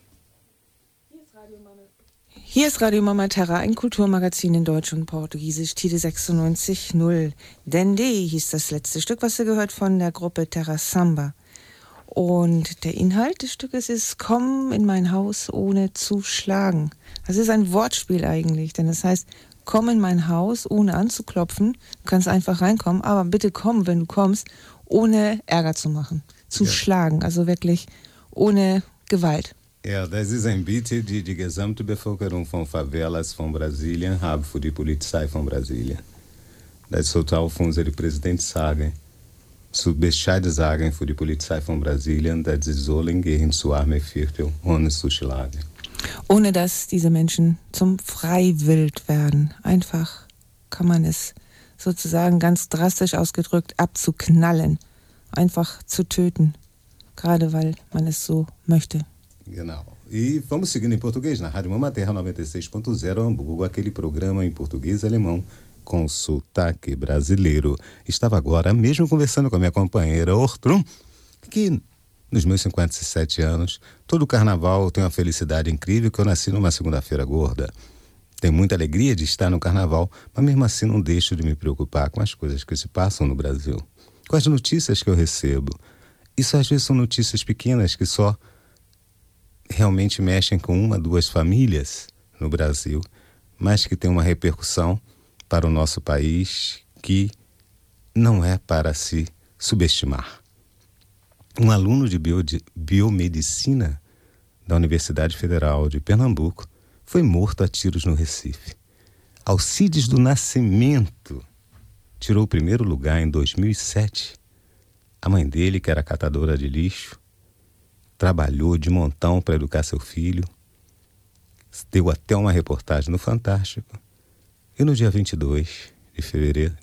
Hier ist Radio Mama Terra, ein Kulturmagazin in Deutsch und Portugiesisch, Tide 96.0. Dende hieß das letzte Stück, was ihr gehört von der Gruppe Terra Samba. Und der Inhalt des Stückes ist: Komm in mein Haus ohne zu schlagen. Das ist ein Wortspiel eigentlich, denn das heißt, komm in mein Haus ohne anzuklopfen. Du kannst einfach reinkommen, aber bitte komm, wenn du kommst, ohne Ärger zu machen, zu schlagen, also wirklich ohne Gewalt. Ja, das ist ein Bitte, die gesamte Bevölkerung von Favelas von Brasilien haben für die Polizei von Brasilien. Das total von unserem Präsident sagen, zu Bescheid sagen für die Polizei von Brasilien, dass sie sollen gehen zu Armeviertel ohne zu schlagen. Ohne dass diese Menschen zum Freiwild werden. Einfach kann man es sozusagen ganz drastisch ausgedrückt abzuknallen. Einfach zu töten. Gerade weil man es so möchte. Genau. E vamos seguindo em português na Rádio Mama Terra 96.0 Hamburgo, aquele programa em português e alemão com sotaque brasileiro. Estava agora mesmo conversando com a minha companheira Ortrum, que nos meus 57 anos, todo carnaval tem uma felicidade incrível, que eu nasci numa segunda-feira gorda. Tenho muita alegria de estar no carnaval, mas mesmo assim não deixo de me preocupar com as coisas que se passam no Brasil, com as notícias que eu recebo. Isso às vezes são notícias pequenas que só realmente mexem com uma, duas famílias no Brasil, mas que tem uma repercussão para o nosso país que não é para se subestimar. Um aluno de biomedicina da Universidade Federal de Pernambuco foi morto a tiros no Recife. Alcides do Nascimento tirou o primeiro lugar em 2007. A mãe dele, que era catadora de lixo, trabalhou de montão para educar seu filho, deu até uma reportagem no Fantástico. E no dia 22 de fevereiro,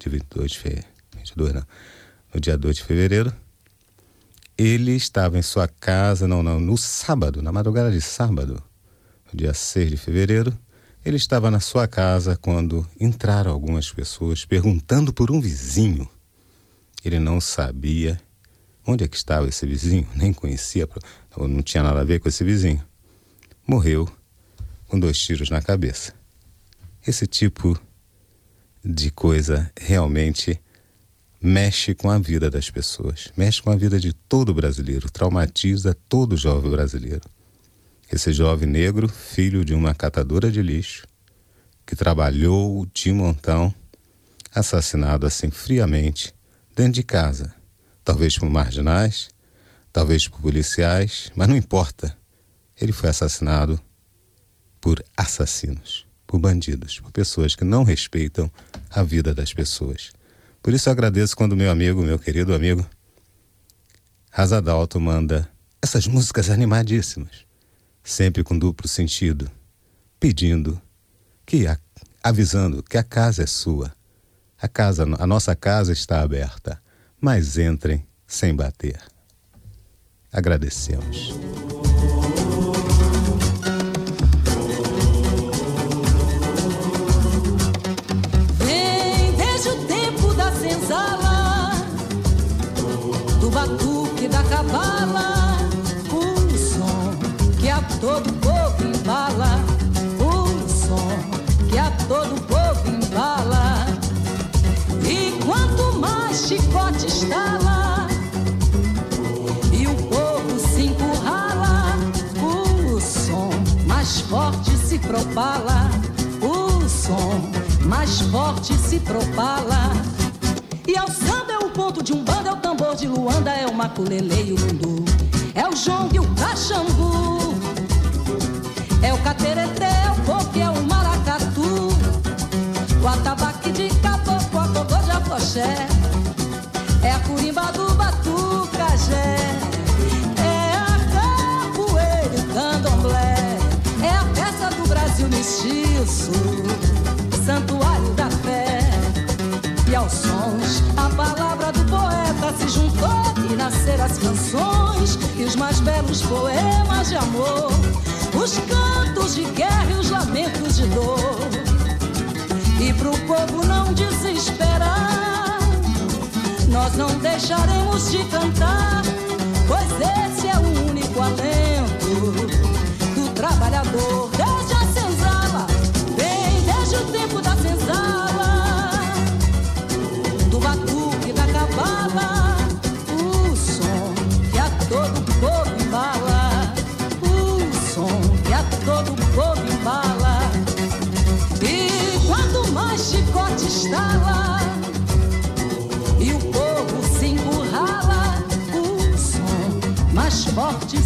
no dia 2 de fevereiro, ele estava em sua casa, no sábado, na madrugada de sábado, no dia 6 de fevereiro, ele estava na sua casa quando entraram algumas pessoas perguntando por um vizinho. Ele não sabia onde é que estava esse vizinho, nem conhecia, não tinha nada a ver com esse vizinho. Morreu com 2 tiros na cabeça. Esse tipo de coisa realmente mexe com a vida das pessoas, mexe com a vida de todo brasileiro, traumatiza todo jovem brasileiro. Esse jovem negro, filho de uma catadora de lixo, que trabalhou de montão, assassinado assim friamente, dentro de casa. Talvez por marginais, talvez por policiais, mas não importa. Ele foi assassinado por assassinos, por bandidos, por pessoas que não respeitam a vida das pessoas. Por isso eu agradeço quando meu querido amigo Razadalto manda essas músicas animadíssimas, sempre com duplo sentido, pedindo, avisando que a casa é sua. A nossa casa está aberta, mas entrem sem bater. Agradecemos. Vem desde o tempo da senzala, do batuque da cabala, o som que a todo povo embala, o som que a todo povo embala. E quanto mais chicote estala e o povo se encurrala, o som mais forte se propala, o som mais forte se propala. E ao samba é o ponto de umbanda, é o tambor de Luanda, é o maculelê e o lundu, é o jongue e o caxambu, é o catereté, é o coque, é o maracatu, o atabaque de caboclo, a gogô de afoxé, é a curimba do batucajé, é a capoeira e o candomblé, é a festa do Brasil mestiço, santuário da fé. E aos sons, a palavra do poeta se juntou e nasceram as canções e os mais belos poemas de amor, os cantos de guerra e os lamentos de dor. E pro povo não desesperar, nós não deixaremos de cantar, pois esse é o único alento do trabalhador. Desde a senzala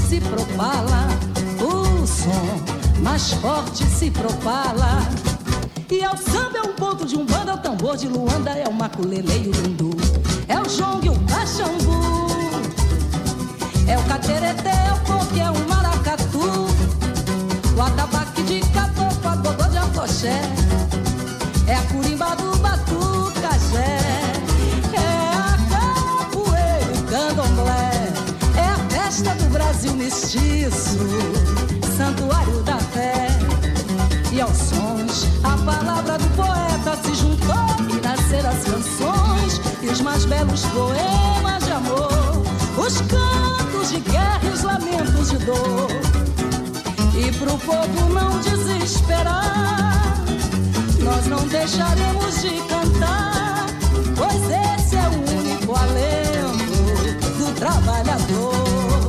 se propala, o som mais forte se propala. E é o samba, é o ponto de umbanda, é o tambor de Luanda, é o maculele e o dundu, é o jongue e o caxambu, é o catereté, é o coque, é o maracatu, o atabaque de caboclo, a dodô de afoxé, é a curimba do batucajé, é a capoeira e candomblé, é a festa do Brasil mestiço, santuário da fé. E aos sons, a palavra do poeta se juntou e nasceram as canções e os mais belos poemas de amor, os cantos de guerra e os lamentos de dor. E pro povo não desesperar, nós não deixaremos de cantar, pois esse é o único alento do trabalhador.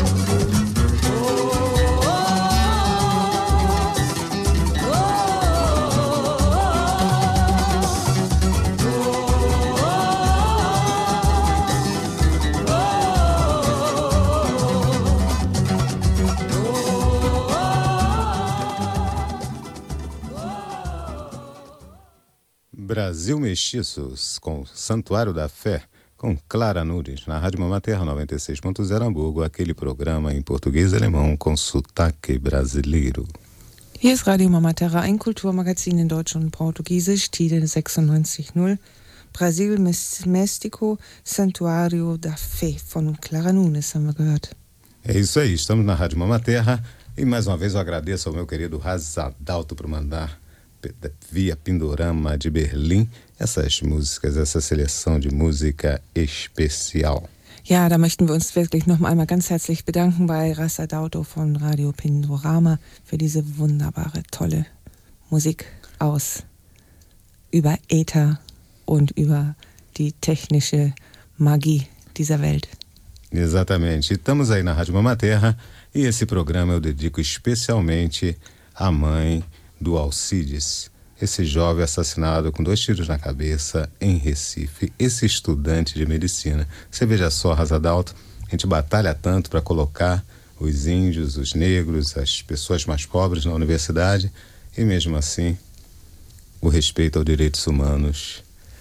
Brasil Mestiços, com Santuário da Fé, com Clara Nunes, na Rádio Mamãe Terra 96.0 Hamburgo, aquele programa em português e alemão com sotaque brasileiro. Hier ist Radio Mama Terra, ein Kulturmagazin in Deutsch und Portugiesisch, Tide 96.0, Brasil Mestico, Santuário da Fé, von Clara Nunes, haben wir gehört. É isso aí, estamos na Rádio Mama Terra e mais uma vez eu agradeço ao meu querido Razadalto por mandar via Pindorama de Berlim essas músicas, essa seleção de música especial. Ja, da möchten wir uns wirklich noch einmal ganz herzlich bedanken bei Razadalto von Radio Pindorama für diese wunderbare, tolle Musik aus über Äther und über die technische Magie dieser Welt. Exatamente. Estamos aí na Rádio Mama Terra e esse programa eu dedico especialmente à mãe do Alcides, esse jovem assassinado com 2 tiros na cabeça em Recife, esse estudante de medicina. Você veja só, Razadalto, a gente batalha tanto para colocar os índios, os negros, as pessoas mais pobres na universidade e mesmo assim o respeito aos direitos humanos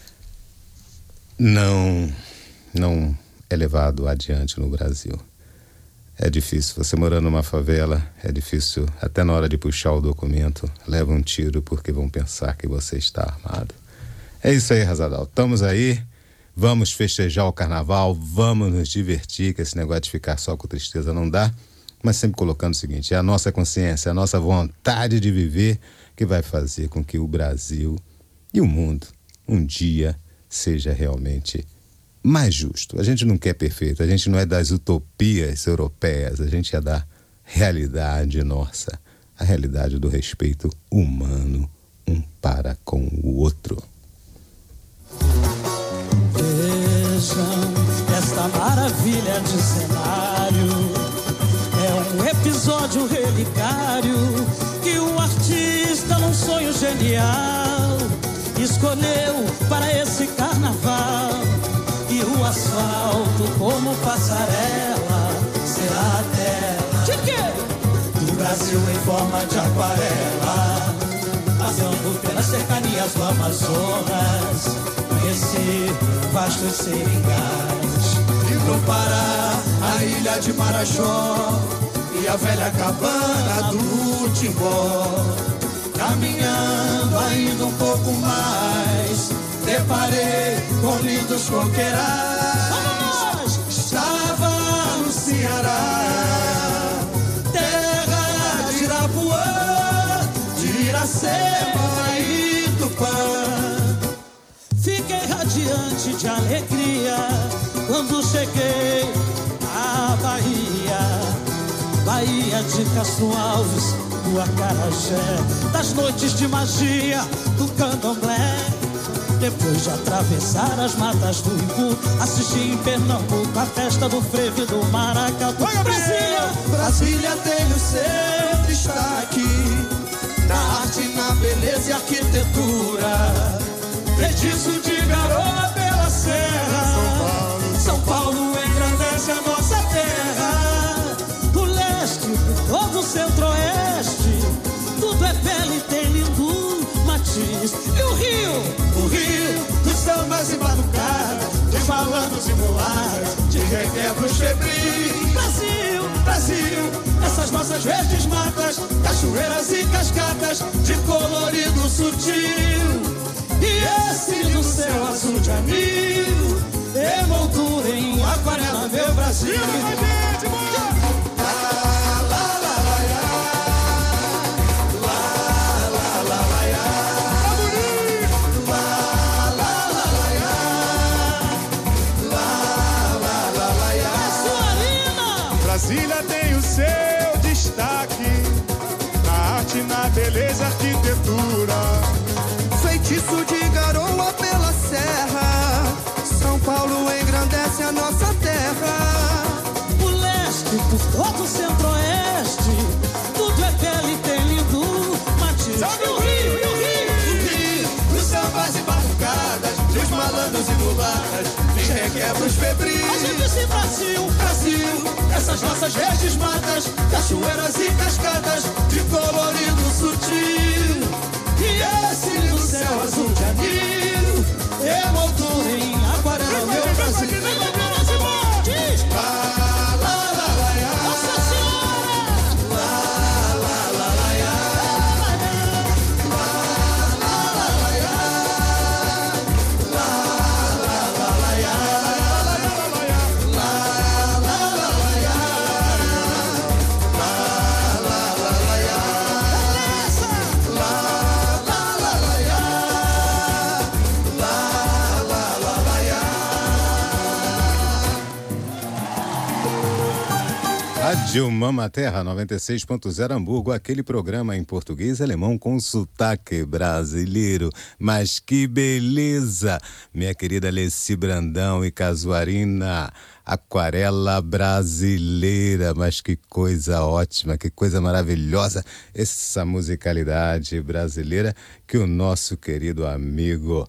não é levado adiante no Brasil. É difícil, você morando numa favela, é difícil, até na hora de puxar o documento, leva um tiro porque vão pensar que você está armado. É isso aí, Razadalto, estamos aí, vamos festejar o carnaval, vamos nos divertir, que esse negócio de ficar só com tristeza não dá, mas sempre colocando o seguinte, é a nossa consciência, a nossa vontade de viver que vai fazer com que o Brasil e o mundo um dia seja realmente mais justo. A gente não quer perfeito, a gente não é das utopias europeias, a gente é da realidade nossa, a realidade do respeito humano um para com o outro. Vejam esta maravilha de cenário, é um episódio relicário que um artista num sonho genial escolheu para esse carnaval. E o asfalto como passarela será a tela de quê? Do Brasil em forma de aquarela, passando pelas cercanias do Amazonas, conhecer vastos seringais, e pro Pará, a ilha de Marajó e a velha cabana do Timbó. Caminhando ainda um pouco mais, deparei com lindos coqueirais. Estava no Ceará, terra de Irapuã, de Iracema e Tupã. Fiquei radiante de alegria quando cheguei à Bahia de Castro Alves, do Acarajé, das noites de magia do candomblé. Depois de atravessar as matas do Imbu, assisti em Pernambuco a festa do frevo e do maracatu. Brasília tem o seu destaque na arte, na beleza e arquitetura. Feitiço de garoa pela serra, São Paulo engrandece a nossa terra. O leste martins. E o Rio dos sambas e batucadas, de malandros e mulatas, de requebros febris. Brasil, essas nossas verdes matas, cachoeiras e cascatas, de colorido sutil. E esse do céu azul de amigo, emoldura em aquarela, meu Brasil. Brasília tem o seu destaque na arte, na beleza, arquitetura. Feitiço de garoa pela serra, São Paulo engrandece a nossa terra. O leste, por todo o centro-oeste, tudo é belo e tem lindo matiz. Salve o Rio, dos sambas e batucadas, dos malandros e mulatas, dos requebros febris. A gente se Brasil, essas nossas verdes matas, cachoeiras e cascadas, de colorido sutil. E esse lindo céu azul de anil, emoldura em aquarela, meu Brasil. Diz! Lá, lá, lá, lá, lá. Nossa Senhora! Lá, lá, lá, lá, lá. Lá, lá, lá, lá, lá. Lá, lá, lá, lá, Rádio Mama Terra 96.0 Hamburgo, aquele programa em português e alemão com sotaque brasileiro. Mas que beleza! Minha querida Leci Brandão e Casuarina, aquarela brasileira, mas que coisa ótima, que coisa maravilhosa, essa musicalidade brasileira que o nosso querido amigo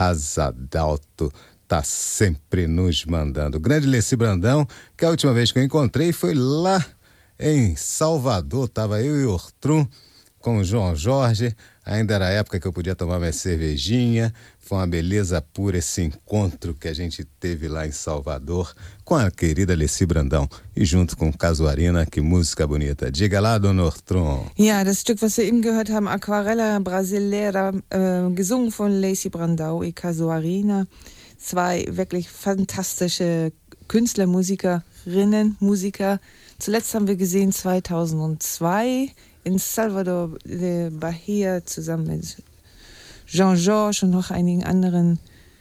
Razadalto tá sempre nos mandando. Grande Leci Brandão, que a última vez que eu encontrei foi lá em Salvador, tava eu e o Ortrum com o João Jorge, ainda era a época que eu podia tomar minha cervejinha, foi uma beleza pura esse encontro que a gente teve lá em Salvador com a querida Leci Brandão e junto com Casuarina, que música bonita. Diga lá, Dona Ortrum. Ja, das Stück, was wir eben gehört haben, Aquarella Brasileira, gesungen von Leci Brandão e Casuarina. Zwei wirklich fantastische Künstler, Musikerinnen, Musiker. Zuletzt haben wir gesehen 2002 in Salvador de Bahia zusammen mit Jean-Georges und noch einigen anderen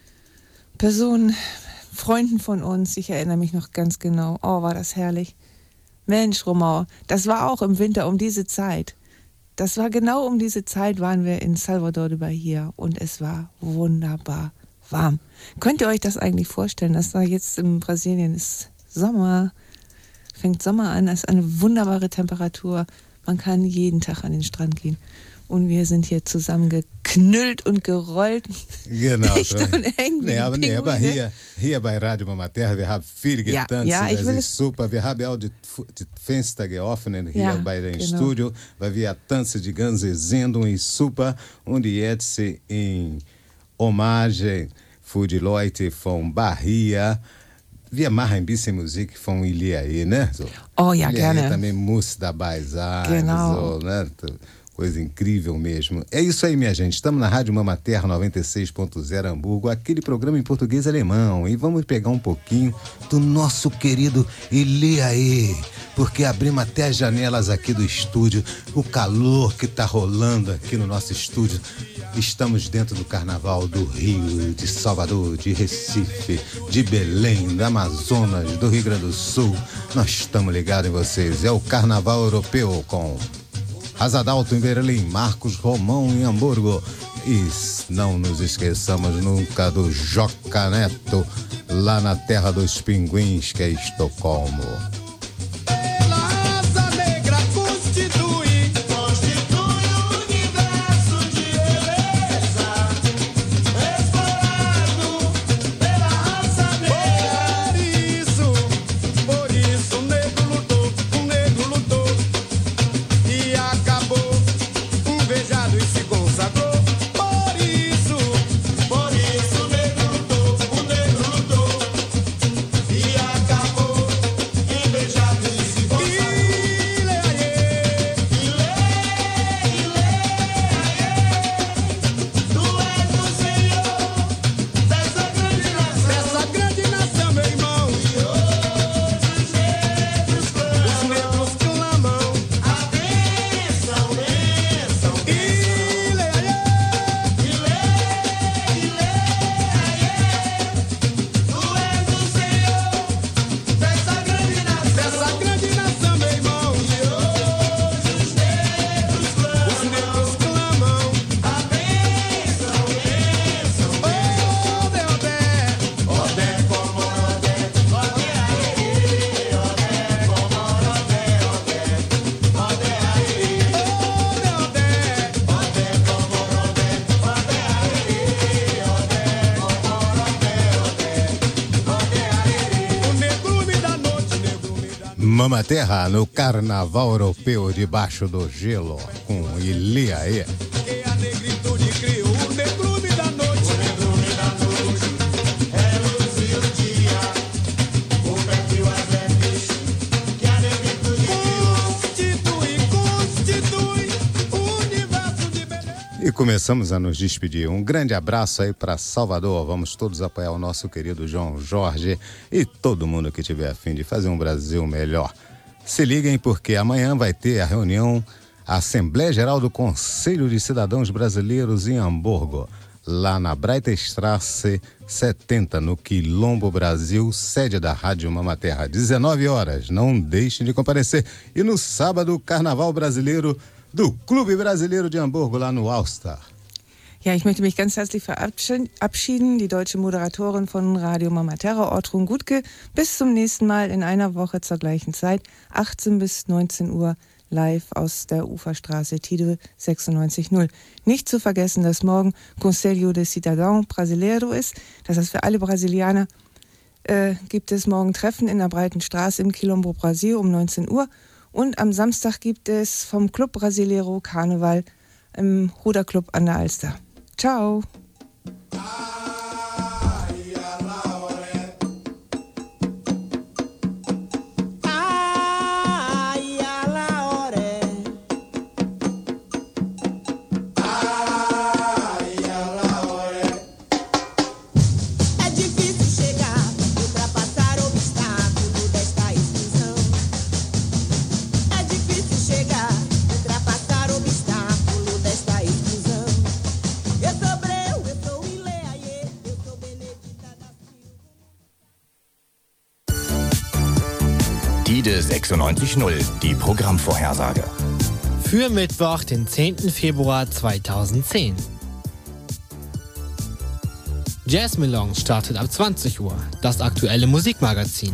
Personen, Freunden von uns. Ich erinnere mich noch ganz genau. Oh, war das herrlich. Mensch, Romau, das war auch im Winter um diese Zeit. Das war genau um diese Zeit, waren wir in Salvador de Bahia und es war wunderbar warm. Könnt ihr euch das eigentlich vorstellen, dass da jetzt in Brasilien ist Sommer, fängt Sommer an, es ist eine wunderbare Temperatur, man kann jeden Tag an den Strand gehen und wir sind hier zusammengeknüllt und gerollt. Genau. Aber hier bei Radio Mama Terra, wir haben viel getanzt, das ist super, wir haben auch die Fenster geöffnet hier bei dem Studio, weil wir tanzen die ganze Sendung ist super und jetzt in Hommage für die Leute von Bahia. Wir machen ein bisschen Musik von Iliaê, né? So. Oh ja, Iliaê gerne. Também muss dabei sein. Genau. So, né? Coisa incrível mesmo. É isso aí, minha gente. Estamos na Rádio Mama Terra 96.0 Hamburgo, aquele programa em português e alemão. E vamos pegar um pouquinho do nosso querido Iliaê, porque abrimos até as janelas aqui do estúdio. O calor que tá rolando aqui no nosso estúdio. Estamos dentro do Carnaval do Rio, de Salvador, de Recife, de Belém, da Amazonas, do Rio Grande do Sul. Nós estamos ligados em vocês. É o Carnaval Europeu com Razadalto em Berlim, Marcos Romão em Hamburgo. E não nos esqueçamos nunca do Joca Neto, lá na terra dos pinguins, que é Estocolmo. E se consagrou. Mama Terra no Carnaval Europeu debaixo do gelo com Iliaê. Que a negritude criou o negrume da noite. O negrume da noite é luzir o dia. O perfil as leves que a negritude constitui o universo de beleza. E começamos a nos despedir. Um grande abraço aí para Salvador. Vamos todos apoiar o nosso querido João Jorge e todo mundo que tiver a fim de fazer um Brasil melhor. Se liguem porque amanhã vai ter a reunião, a Assembleia Geral do Conselho de Cidadãos Brasileiros em Hamburgo, lá na Breitenstrasse 70, no Quilombo Brasil, sede da Rádio Mama Terra. 19 horas, não deixem de comparecer. E no sábado, Carnaval Brasileiro do Clube Brasileiro de Hamburgo, lá no Allstar. Ja, ich möchte mich ganz herzlich verabschieden, die deutsche Moderatorin von Radio Mama Terra, Ortrun Gutke. Bis zum nächsten Mal in einer Woche zur gleichen Zeit, 18 bis 19 Uhr, live aus der Uferstraße, Tide 96.0. Nicht zu vergessen, dass morgen Conselho de Cidadão Brasileiro ist. Das heißt, für alle Brasilianer gibt es morgen Treffen in der Breiten Straße im Quilombo Brasil um 19 Uhr. Und am Samstag gibt es vom Club Brasileiro Karneval im Ruderclub an der Alster. Ciao! Tide 96.0, die Programmvorhersage. Für Mittwoch, den 10. Februar 2010. Jazz Melange startet ab 20 Uhr, das aktuelle Musikmagazin.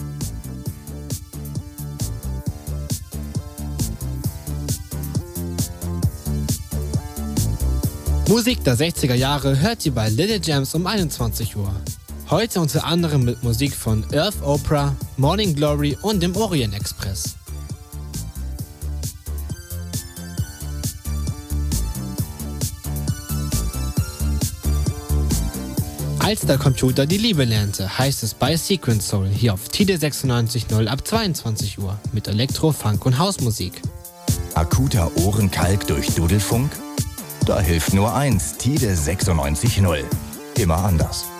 Musik der 60er Jahre hört ihr bei Little Gems um 21 Uhr. Heute unter anderem mit Musik von Earth Opera, Morning Glory und dem Orient Express. Als der Computer die Liebe lernte, heißt es bei Sequence Soul hier auf Tide 96.0 ab 22 Uhr mit Elektro, Funk und Hausmusik. Akuter Ohrenkalk durch Dudelfunk? Da hilft nur eins, Tide 96.0. Immer anders.